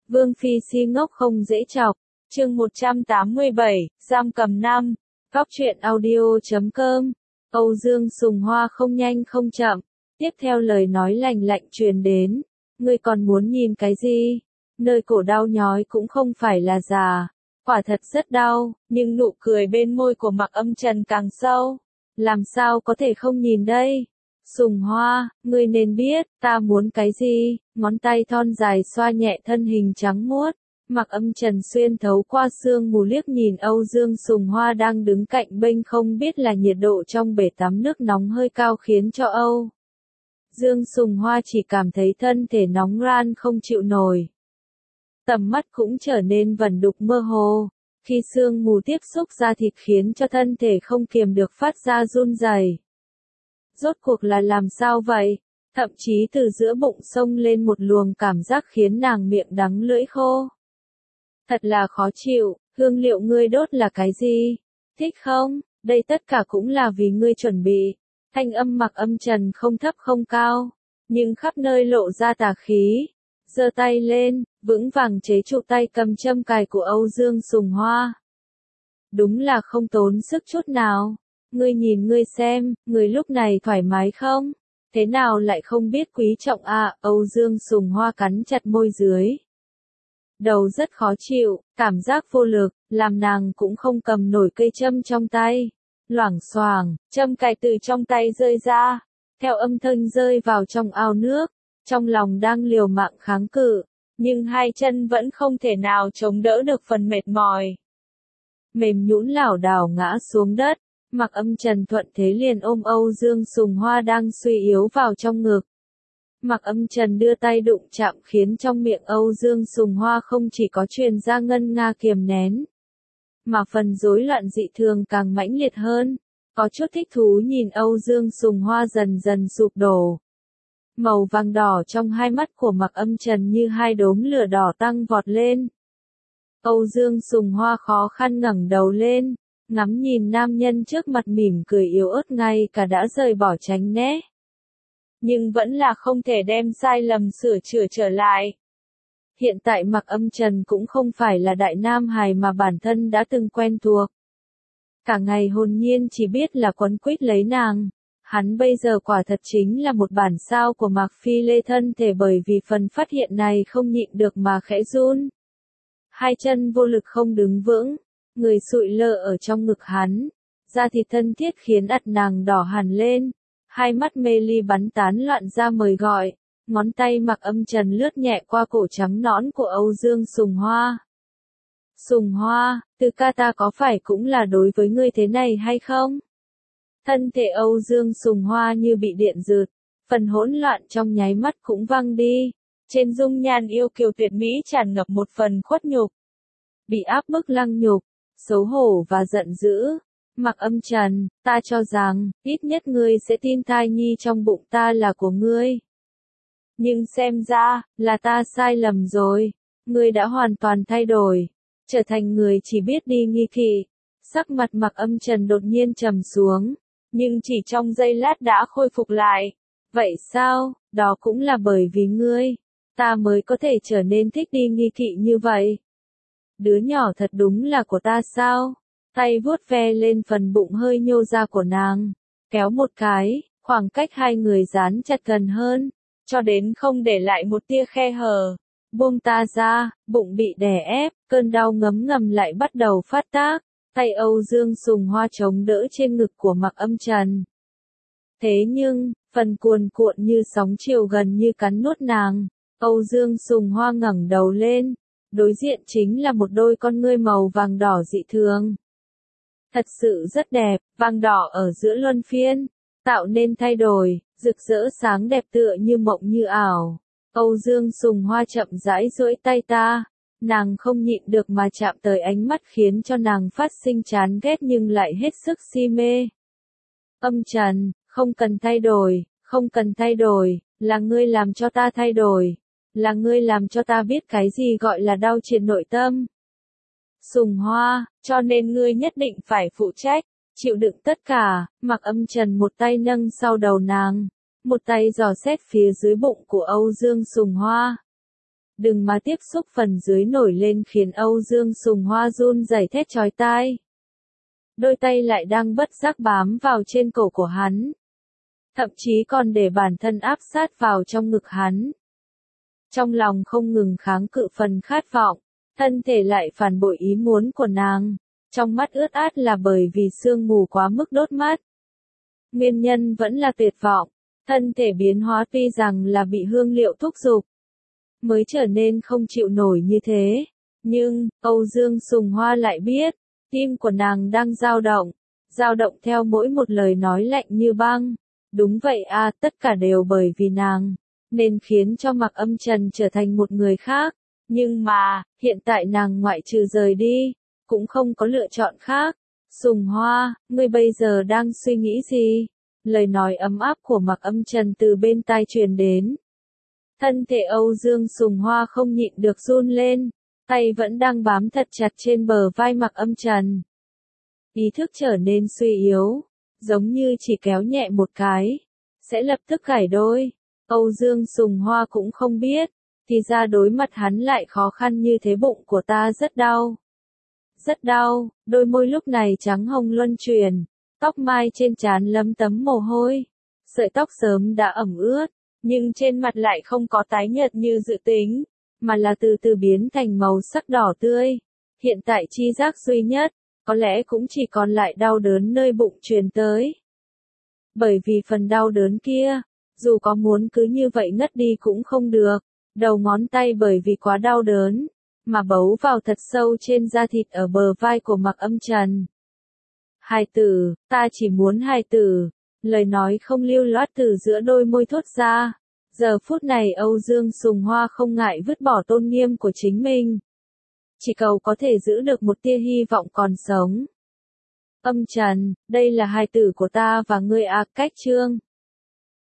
Vương Phi si ngốc không dễ chọc. Chương 187, giam cầm nam. Góc truyện audio.com. Âu Dương Sùng Hoa không nhanh không chậm. Tiếp theo lời nói lành lạnh truyền đến. Ngươi còn muốn nhìn cái gì? Nơi cổ đau nhói cũng không phải là già. Quả thật rất đau, nhưng nụ cười bên môi của Mạc Âm Trần càng sâu. Làm sao có thể không nhìn đây? Sùng Hoa, ngươi nên biết, ta muốn cái gì? Ngón tay thon dài xoa nhẹ thân hình trắng muốt. Mạc Âm Trần xuyên thấu qua sương mù liếc nhìn Âu Dương Sùng Hoa đang đứng cạnh bên, không biết là nhiệt độ trong bể tắm nước nóng hơi cao khiến cho Âu Dương Sùng Hoa chỉ cảm thấy thân thể nóng ran không chịu nổi. Tầm mắt cũng trở nên vẩn đục mơ hồ. Khi sương mù tiếp xúc da thịt khiến cho thân thể không kiềm được phát ra run rẩy. Rốt cuộc là làm sao vậy? Thậm chí từ giữa bụng xông lên một luồng cảm giác khiến nàng miệng đắng lưỡi khô. Thật là khó chịu, hương liệu ngươi đốt là cái gì? Thích không? Đây tất cả cũng là vì ngươi chuẩn bị. Thanh âm Mạc Âm Trần không thấp không cao, nhưng khắp nơi lộ ra tà khí. Giơ tay lên, vững vàng chế trụ tay cầm châm cài của Âu Dương Sùng Hoa. Đúng là không tốn sức chút nào. Ngươi nhìn ngươi xem, ngươi lúc này thoải mái không? Thế nào lại không biết quý trọng à? Âu Dương Sùng Hoa cắn chặt môi dưới. Đầu rất khó chịu, cảm giác vô lực, làm nàng cũng không cầm nổi cây châm trong tay. Loảng xoảng, châm cài từ trong tay rơi ra, theo âm thanh rơi vào trong ao nước. Trong lòng đang liều mạng kháng cự, nhưng hai chân vẫn không thể nào chống đỡ được phần mệt mỏi. Mềm nhũn lảo đảo ngã xuống đất, Mạc Âm Trần thuận thế liền ôm Âu Dương Sùng Hoa đang suy yếu vào trong ngực. Mạc Âm Trần đưa tay đụng chạm khiến trong miệng Âu Dương Sùng Hoa không chỉ có truyền ra ngân nga kiềm nén, mà phần rối loạn dị thường càng mãnh liệt hơn. Có chút thích thú nhìn Âu Dương Sùng Hoa dần dần sụp đổ. Màu vàng đỏ trong hai mắt của Mạc Âm Trần như hai đốm lửa đỏ tăng vọt lên. Âu Dương Sùng Hoa khó khăn ngẩng đầu lên, ngắm nhìn nam nhân trước mặt mỉm cười yếu ớt ngay cả đã rời bỏ tránh né. Nhưng vẫn là không thể đem sai lầm sửa chữa trở lại. Hiện tại Mạc Âm Trần cũng không phải là đại nam hài mà bản thân đã từng quen thuộc. Cả ngày hồn nhiên chỉ biết là quấn quýt lấy nàng. Hắn bây giờ quả thật chính là một bản sao của Mạc Phi Lê, thân thể bởi vì phần phát hiện này không nhịn được mà khẽ run. Hai chân vô lực không đứng vững, người sụi lơ ở trong ngực hắn. Da thịt thân thiết khiến ặt nàng đỏ hẳn lên. Hai mắt mê ly bắn tán loạn ra mời gọi. Ngón tay Mạc Âm Trần lướt nhẹ qua cổ trắng nõn của Âu Dương Sùng Hoa. Sùng Hoa, từ ca ta có phải cũng là đối với ngươi thế này hay không? Thân thể Âu Dương Sùng Hoa như bị điện rượt, phần hỗn loạn trong nháy mắt cũng văng đi. Trên dung nhan yêu kiều tuyệt mỹ tràn ngập một phần khuất nhục. Bị áp bức lăng nhục, xấu hổ và giận dữ. Mạc Âm Trần, ta cho rằng, ít nhất ngươi sẽ tin thai nhi trong bụng ta là của ngươi. Nhưng xem ra, là ta sai lầm rồi. Ngươi đã hoàn toàn thay đổi, trở thành người chỉ biết đi nghi kỵ. Sắc mặt Mạc Âm Trần đột nhiên trầm xuống, nhưng chỉ trong giây lát đã khôi phục lại. Vậy sao, đó cũng là bởi vì ngươi, ta mới có thể trở nên thích đi nghi kỵ như vậy. Đứa nhỏ thật đúng là của ta sao? Tay vuốt ve lên phần bụng hơi nhô ra của nàng, kéo một cái, khoảng cách hai người dán chặt gần hơn, cho đến không để lại một tia khe hở. Buông ta ra, bụng bị đè ép, cơn đau ngấm ngầm lại bắt đầu phát tác. Tay Âu Dương Sùng Hoa chống đỡ trên ngực của Mạc Âm Trần. Thế nhưng, phần cuồn cuộn như sóng chiều gần như cắn nuốt nàng. Âu Dương Sùng Hoa ngẩng đầu lên, đối diện chính là một đôi con ngươi màu vàng đỏ dị thường. Thật sự rất đẹp, vàng đỏ ở giữa luân phiên, tạo nên thay đổi, rực rỡ sáng đẹp tựa như mộng như ảo. Âu Dương Sùng Hoa chậm rãi duỗi tay ta, nàng không nhịn được mà chạm tới ánh mắt khiến cho nàng phát sinh chán ghét nhưng lại hết sức si mê. Âm Trần, không cần thay đổi, không cần thay đổi, là ngươi làm cho ta thay đổi, là ngươi làm cho ta biết cái gì gọi là đau triền nội tâm. Sùng Hoa, cho nên ngươi nhất định phải phụ trách, chịu đựng tất cả. Mạc Âm Trần một tay nâng sau đầu nàng, một tay dò xét phía dưới bụng của Âu Dương Sùng Hoa. đừng mà tiếp xúc phần dưới nổi lên khiến Âu Dương Sùng Hoa run rẩy thét chói tai. Đôi tay lại đang bất giác bám vào trên cổ của hắn. Thậm chí còn để bản thân áp sát vào trong ngực hắn. Trong lòng không ngừng kháng cự phần khát vọng, thân thể lại phản bội ý muốn của nàng. Trong mắt ướt át là bởi vì sương mù quá mức đốt mắt. Nguyên nhân vẫn là tuyệt vọng, thân thể biến hóa tuy rằng là bị hương liệu thúc giục, mới trở nên không chịu nổi như thế. Nhưng, Âu Dương Sùng Hoa lại biết, tim của nàng đang dao động theo mỗi một lời nói lạnh như băng. Đúng vậy à, tất cả đều bởi vì nàng, nên khiến cho Mạc Âm Trần trở thành một người khác. Nhưng mà, hiện tại nàng ngoại trừ rời đi, cũng không có lựa chọn khác. Sùng Hoa, ngươi bây giờ đang suy nghĩ gì? Lời nói ấm áp của Mạc Âm Trần từ bên tai truyền đến. Thân thể Âu Dương Sùng Hoa không nhịn được run lên, tay vẫn đang bám thật chặt trên bờ vai Mạc Âm Trần. Ý thức trở nên suy yếu, giống như chỉ kéo nhẹ một cái, sẽ lập tức gãy đôi. Âu Dương Sùng Hoa cũng không biết, thì ra đối mặt hắn lại khó khăn như thế. Bụng của ta rất đau. Rất đau, đôi môi lúc này trắng hồng luân chuyển, tóc mai trên trán lấm tấm mồ hôi. Sợi tóc sớm đã ẩm ướt, nhưng trên mặt lại không có tái nhợt như dự tính, mà là từ từ biến thành màu sắc đỏ tươi. Hiện tại chi giác duy nhất, có lẽ cũng chỉ còn lại đau đớn nơi bụng truyền tới. Bởi vì phần đau đớn kia, dù có muốn cứ như vậy ngất đi cũng không được, đầu ngón tay bởi vì quá đau đớn, mà bấu vào thật sâu trên da thịt ở bờ vai của Mạc Âm Trần. Hài tử, ta chỉ muốn hài tử, lời nói không lưu loát từ giữa đôi môi thốt ra. Giờ phút này Âu Dương Sùng Hoa không ngại vứt bỏ tôn nghiêm của chính mình. Chỉ cầu có thể giữ được một tia hy vọng còn sống. Âm Trần, đây là hài tử của ta và ngươi à, cách chương.